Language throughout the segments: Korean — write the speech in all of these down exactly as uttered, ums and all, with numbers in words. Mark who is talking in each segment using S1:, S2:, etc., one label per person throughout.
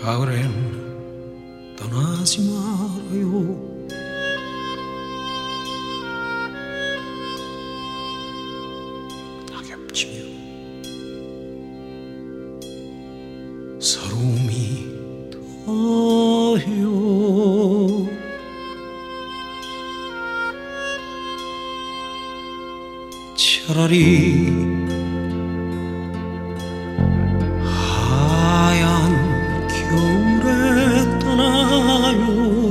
S1: 가을엔 떠나지 말아요. 낙엽치며 서러움이 더해요. 차라리 하얀 겨울에 떠나요.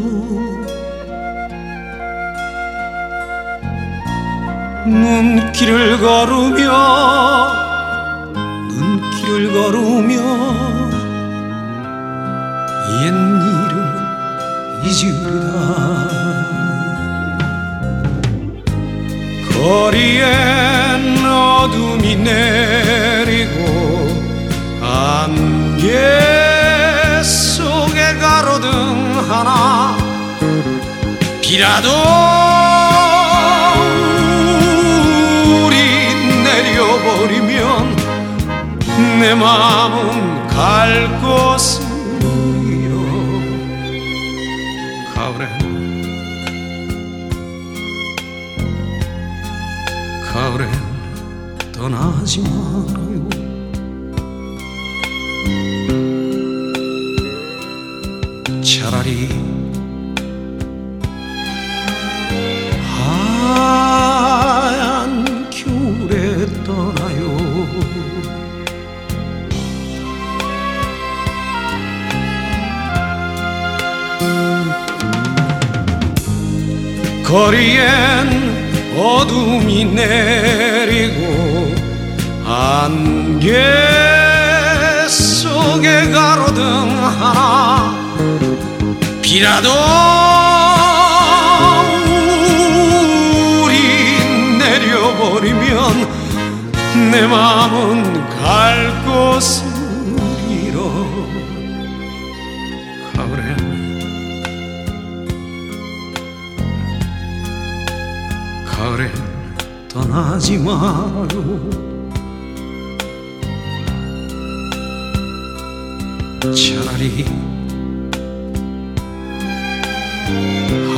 S1: 눈길을 걸으며 눈길을 걸으며 옛일을 잊으리라. 거리엔 어둠이 내리고 안개 속에 가로등 하나 비라도 우리 내려버리면 내 마음은 갈 곳을 잃어. 가을엔 가을엔 떠나지 말아요. 차라리 하얀 겨울에 떠나요. 거리엔 어둠이 내리고 안개 속에 가로등 하나 비라도 우리 내려버리면 내 마음은 갈 곳을 잃어. 가을엔 가을엔 떠나지 말아요. 차라리